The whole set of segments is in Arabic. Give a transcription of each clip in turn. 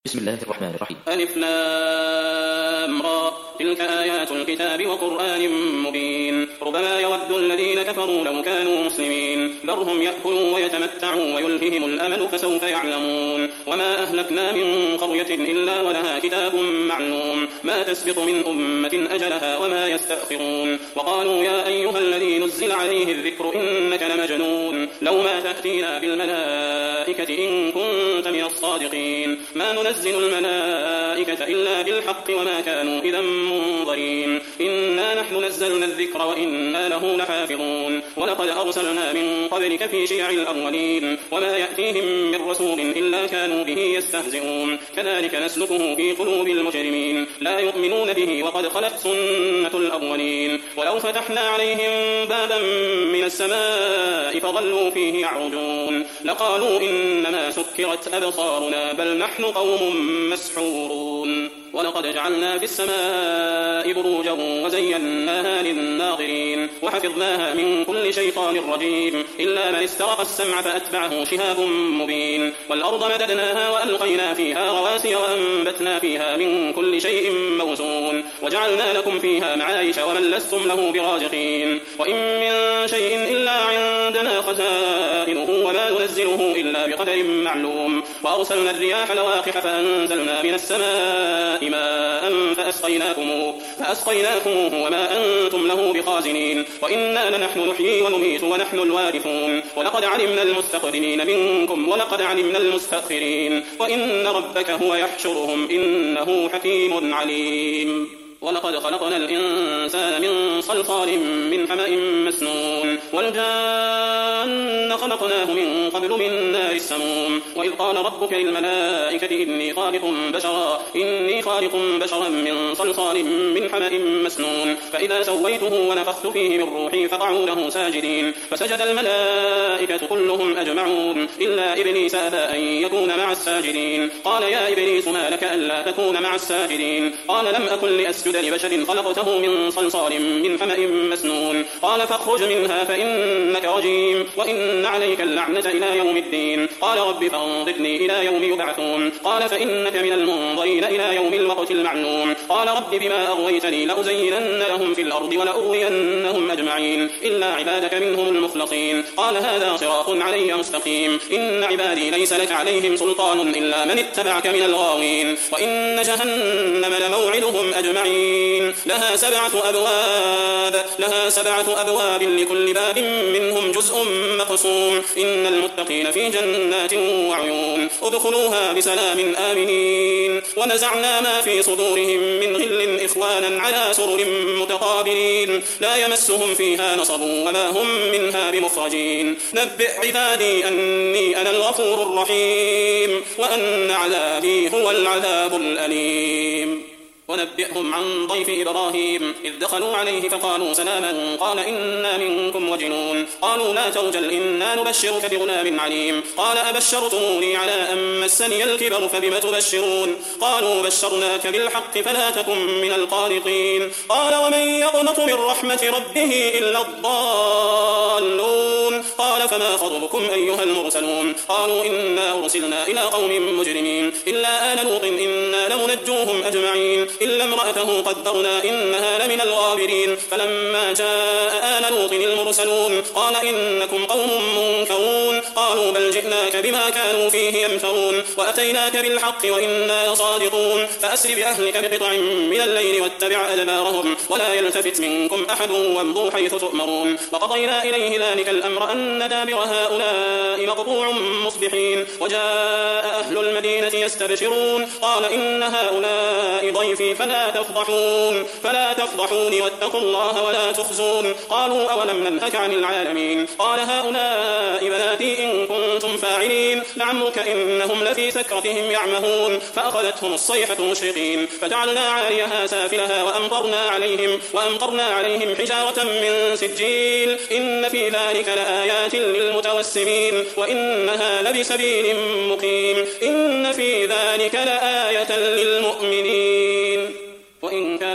بسم الله الرحمن الرحيم. ألف لام را تلك آيات الكتاب وقرآن مبين ربما يود الذين كفروا لو كانوا مسلمين ذرهم يأكلوا ويتمتعوا ويلههم الأمل فسوف يعلمون وما أهلكنا من قرية إلا ولها كتاب معلوم ما تسبق من أمة أجلها وما يستأخرون وقالوا يا أيها الذي نزل عليه الذكر إنك لمجنون لو ما تأتينا بالملائكة إن كنت من الصادقين ما ننزل الملائكة إلا بالحق وما كانوا إذا منظرين إنا نحن نزلنا الذكر وإنا له لحافظون ولقد أرسلنا من قبلك في شيع الأولين وما يأتيهم من رسول إلا كانوا به يستهزئون كذلك نسلكه في قلوب المجرمين لا يؤمنون به وقد خلت سنة الأولين ولو فتحنا عليهم بابا من السماء فظلوا فيه يعرجون لقالوا إنما سكرت أبصارنا بل نحن قوم مسحورون ولقد جعلنا في السماء بروجا وزيناها للناظرين وحفظناها من كل شيطان رجيم إلا من استرق السمع فأتبعه شهاب مبين والأرض مددناها وألقينا فيها رواسي وأنبتنا فيها من كل شيء موزون وجعلنا لكم فيها معايش ومن لستم له برازقين وإن من شيء إلا عندنا خزائنه وما ننزله إلا بقدر معلوم وأرسلنا الرياح لواقح فأنزلنا من السماء ماء فأسقيناكموه وما أنتم له بخازنين وإنا لنحن نحيي ونميت ونحن الوارثون ولقد علمنا المستقدمين منكم ولقد علمنا المستأخرين وإن ربك هو يحشرهم إنه حكيم عليم ولقد خلقنا الإنسان من صلصال من حمأ مسنون والجان خلقناه من قبل من نار السموم وإذ قال ربك للملائكة إني خالق بشرا من صلصال من حمأ مسنون فإذا سويته ونفخت فيه من روحي فقعوا له ساجدين فسجد الملائكة كلهم أجمعون إلا إبليس أبى أن يكون مع الساجدين قال يا إبليس ما لك ألا تكون مع الساجدين قال لم أكن لأسجد لبشر خلقته من صلصال من حمأ مسنون قال فاخرج منها فإنك رجيم وإن عليك اللعنة إلى يوم الدين قال رب فانظرني إلى يوم يبعثون قال فإنك من المنظرين إلى يوم الوقت المعلوم قال رب بما أغويتني لأزينن لهم في الأرض ولأغوينهم أجمعين إلا عبادك منهم المخلصين قال هذا صراط علي مستقيم إن عبادي ليس لك عليهم سلطان إلا من اتبعك من الغاوين وإن جهنم لموعدهم أجمعين لها سبعة أبواب لكل باب منهم جزء مقسوم إن المتقين في جنات وعيون ادخلوها بسلام آمنين ونزعنا ما في صدورهم من غل إخوانا على سرر متقابلين لا يمسهم فيها نصب وما هم منها بمخرجين نبئ عبادي أني أنا الغفور الرحيم وأن عذابي هو العذاب الأليم ونبئهم عن ضيف إبراهيم إذ دخلوا عليه فقالوا سلاما قال إنا منكم وجلون قالوا لا توجل إنا نبشرك بغلام عليم قال أبشرتموني على أن مسني الكبر فبم تبشرون قالوا بشرناك بالحق فلا تكن من القانطين قال ومن يقنط من رحمة ربه إلا الضالون قال فما خطبكم أيها المرسلون قالوا إنا أرسلنا إلى قوم مجرمين إلا آل لوط إنا لمنجوهم أجمعين إلا امرأته قدرنا إنها لمن الغابرين فلما جاء آل لوط المرسلون قال إنكم قوم منكرون قالوا بل جئناك بما كانوا فيه يمترون وأتيناك بالحق وإنا صادقون فأسر بأهلك بقطع من الليل واتبع أدبارهم ولا يلتفت منكم أحد وامضوا حيث تؤمرون وقضينا إليه ذلك الأمر أن دابر هؤلاء مقطوع مصبحين وجاء أهل المدينة يستبشرون قال إن هؤلاء ضيفي فلا تفضحوني واتقوا الله ولا تخزون قالوا أولم ننهك عن العالمين قال هؤلاء بناتي إن كنتم فاعلين لعمرك إنهم لفي سكرتهم يعمهون فأخذتهم الصيحة مشرقين فجعلنا عاليها سافلها وأمطرنا عليهم حجارة من سجيل إن في ذلك لآيات للمتوسمين وإنها لبسبيل مقيم إن في ذلك لآية للمؤمنين وإن كان أصحاب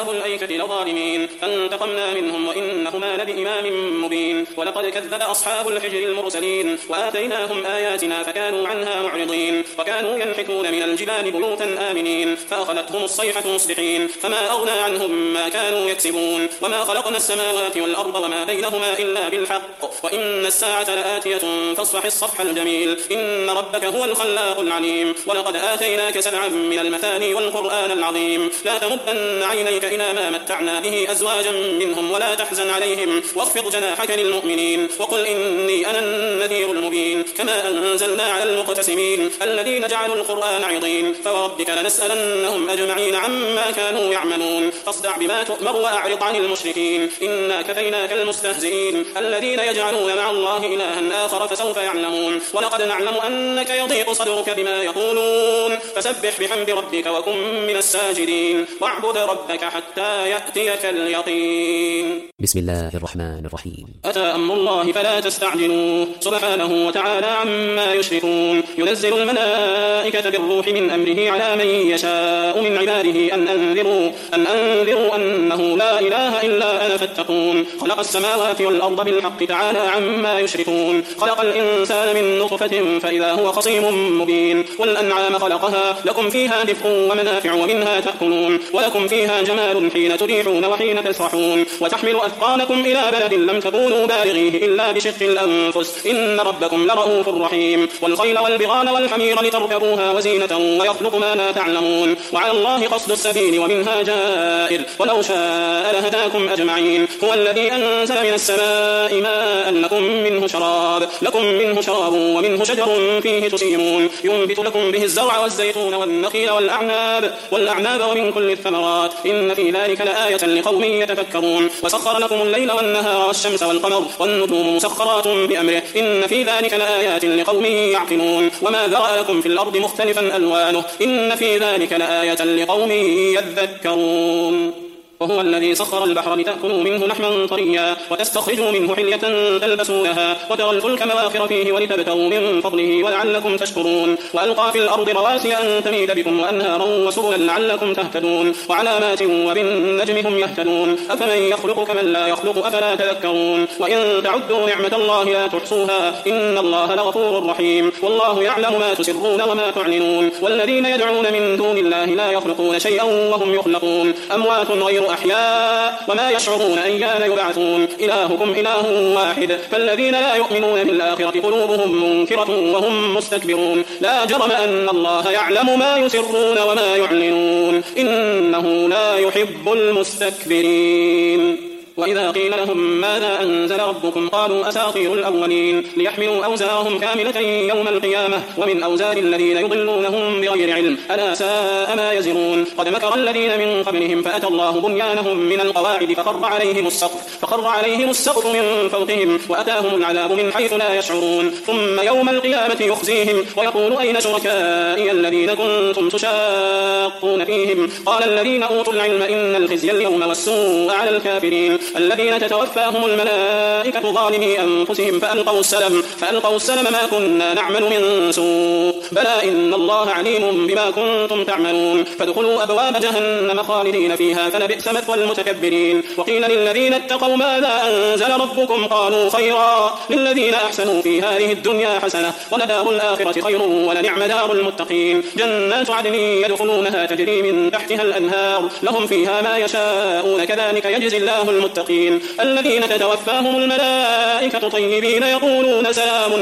أصحاب الأيكة لظالمين فانتقمنا منهم وإنهما لبإمام مبين ولقد كذب أصحاب الحجر المرسلين وآتيناهم آياتنا فكانوا عنها معرضين وكانوا ينحتون من الجبال بيوتا آمنين فأخذتهم الصيحة مصبحين فما أغنى عنهم ما كانوا يكسبون وما خلقنا السماوات والأرض وما بينهما إلا بالحق وإن الساعة لآتية فاصفح الصفح الجميل إن ربك هو الخلاق العليم ولقد آتيناك 7 من المثاني والقرآن العظيم لا تمدن عينيك إلى ما متعنا به أزواجا منهم ولا تحزن عليهم واخفض جناحك للمؤمنين وقل إني أنا النذير المبين كما أنزلنا على المقتسمين الذين جعلوا القرآن عظيم فوربك لنسألنهم أجمعين عما كانوا يعملون فاصدع بما تؤمر وأعرض عن المشركين إنا كفيناك المستهزئين الذين يجعلون مع الله إلها آخر فسوف يعلمون ولقد نعلم أنك يضيق صدرك بما يقولون فسبح بحمد ربك وكن من الساجدين واعبد ربك حتى يأتيك اليقين. بسم الله الرحمن الرحيم. أتى أمر الله فلا تستعجلوه سبحانه وتعالى عما يشركون ينزل الملائكة بالروح من أمره على من يشاء من عباده أن أنذروا أنه لا إله إلا أنا فاتقون خلق السماوات والأرض بالحق تعالى عما يشركون خلق الإنسان من نطفة فإذا هو خصيم مبين والأنعام خلقها لكم فيها دفء ومنافع ومنها تأكلون ولكم فيها جمال حين تريحون وحين تسرحون وتحمل أثقالكم إلى بلد لم تكونوا بالغيه إلا بشق الأنفس إن ربكم لرؤوف رحيم والخيل والبغال والحمير لتركبوها وزينة ويخلق ما لا تعلمون وعلى الله قصد السبيل ومنها جائر ولو شاء لهداكم أجمعين هو الذي أنزل من السماء ماء لكم منه شراب ومنه شجر فيه تسيمون ينبت لكم به الزرع والزيتون والنخيل والأعناب ومن كل الثمرات إن في ذلك لآية لقوم يتفكرون وسخر لكم الليل والنهار والشمس والقمر والنجوم مسخرات بأمره إن في ذلك لآيات لقوم يعقلون وما ذرأ لكم في الأرض مختلفا ألوانه إن في ذلك لآية لقوم يذكرون وهو الذي سخر البحر لتأكلوا منه لحما طريا وتستخرجوا منه حلية تلبسونها وترى الفلك مواخر فيه ولتبتغوا من فضله ولعلكم تشكرون وألقى في الأرض رواسي أن تميد بكم وأنهارا وسبلا لعلكم تهتدون وعلامات وبالنجم هم يهتدون أفمن يخلق كمن لا يخلق أفلا تذكرون وإن تعدوا نعمة الله لا تحصوها إن الله لغفور رحيم والله يعلم ما تسرون وما تعلنون والذين يدعون من دون الله لا يخلقون شيئا وهم يخلقون أموات غير أحياء وما يشعرون أيان يبعثون إلهكم إله واحد فالذين لا يؤمنون بالآخرة قلوبهم منكرة وهم مستكبرون لا جرم أن الله يعلم ما يسرون وما يعلنون إنه لا يحب المستكبرين وإذا قيل لهم ماذا أنزل ربكم قالوا أساطير الأولين ليحملوا أوزارهم كاملة يوم القيامة ومن أوزار الذين يضلونهم بغير علم ألا ساء ما يزرون قد مكر الذين من قبلهم فأتى الله بنيانهم من القواعد فخر عليهم السقف من فوقهم وأتاهم العذاب من حيث لا يشعرون ثم يوم القيامة يخزيهم ويقول أين شركائي الذين كنتم تشاقون فيهم قال الذين أوتوا العلم إن الخزي اليوم والسوء على الكافرين الذين تتوفاهم الملائكة ظالمي أنفسهم فألقوا السلم ما كنا نعمل من سوء بلى إن الله عليم بما كنتم تعملون فادخلوا أبواب جهنم خالدين فيها فلبئس مثوى المتكبرين وقيل للذين اتقوا ماذا أنزل ربكم قالوا خيرا للذين أحسنوا في هذه الدنيا حسنة ولدار الآخرة خير ولنعم دار المتقين جنات عدن يدخلونها تجري من تحتها الأنهار لهم فيها ما يشاءون كذلك يجزي الله المتقين الذين تتوفاهم الملائكة طيبين يقولون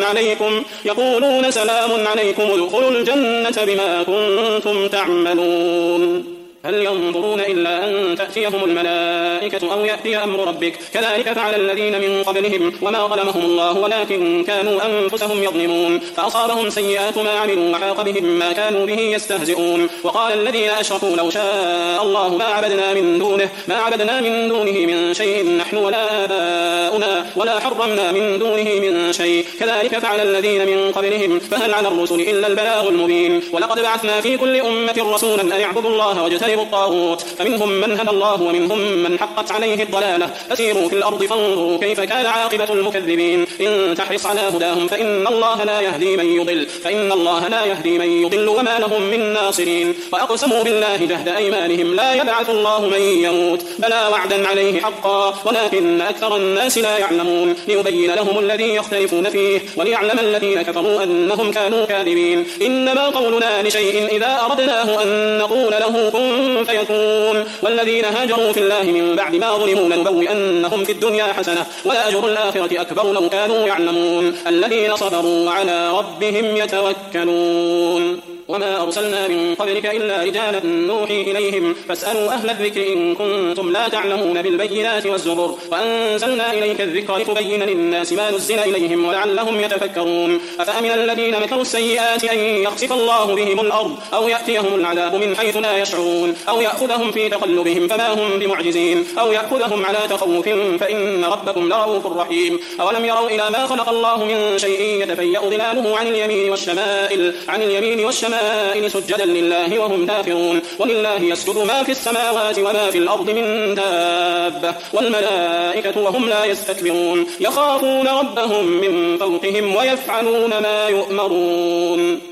سلام عليكم ادخلوا الجنة بما كنتم تعملون هل ينظرون إلا أن تأتيهم الملائكة أو يأتي أمر ربك كذلك فعل الذين من قبلهم وما ظلمهم الله ولكن كانوا أنفسهم يظلمون فأصابهم سيئات ما عملوا وحاق بهم ما كانوا به يستهزئون وقال الذين أشركوا لو شاء الله ما عبدنا من دونه من شيء نحن ولا آباؤنا ولا حرمنا من دونه من شيء كذلك فعل الذين من قبلهم فهل على الرسل إلا البلاغ المبين ولقد بعثنا في كل أمة رسولا أن يعبدوا الله واجتنبوا واجتنبوا الطاغوت فمنهم من هدى الله ومنهم من حقت عليه الضلالة فسيروا في الأرض فانظروا كيف كان عاقبة المكذبين إن تحرص على هداهم فإن الله لا يهدي من يضل وما لهم من ناصرين وأقسموا بالله جهد أيمانهم لا يبعث الله من يموت بلى وعدا عليه حقا ولكن أكثر الناس لا يعلمون ليبين لهم الذي يختلفون فيه وليعلم الذين كفروا أنهم كانوا كاذبين إنما قولنا لشيء إذا أردناه أن نقول له كن فيكون والذين هاجروا في الله من بعد ما ظلموا لنبوئنهم في الدنيا حسنة ولأجر الآخرة أكبر لو كانوا يعلمون الذين صبروا وعلى ربهم يتوكلون وما أرسلنا من قبلك إلا رجالا نوحي إليهم فاسألوا أهل الذكر إن كنتم لا تعلمون بالبينات والزبر وأنزلنا إليك الذكر لتبين للناس ما نزل إليهم ولعلهم يتفكرون أفأمن الذين مكروا السيئات أن يخسف الله بهم الأرض أو يأتيهم العذاب من حيث لا يشعرون أو يأخذهم في تقلبهم فما هم بمعجزين أو يأخذهم على تخوف فإن ربكم لرؤوف رحيم أولم يروا إلى ما خلق الله من شيء يتفيأ ظلاله عن اليمين والشمائل سجدا لله وهم داخرون ولله يسجد ما في السماوات وما في الأرض من دابة والملائكة وهم لا يستكبرون يخافون ربهم من فوقهم ويفعلون ما يؤمرون